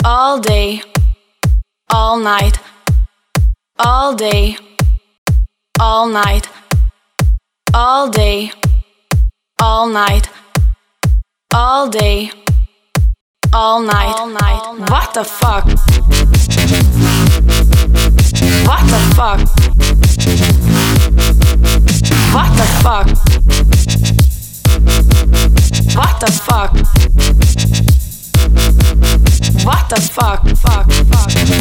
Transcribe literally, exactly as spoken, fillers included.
all day, all night, all day, all night, all day, all night, all day, all night, all night. What the fuck? What the fuck? What the fuck? What the fuck? What the fuck? Fuck, fuck.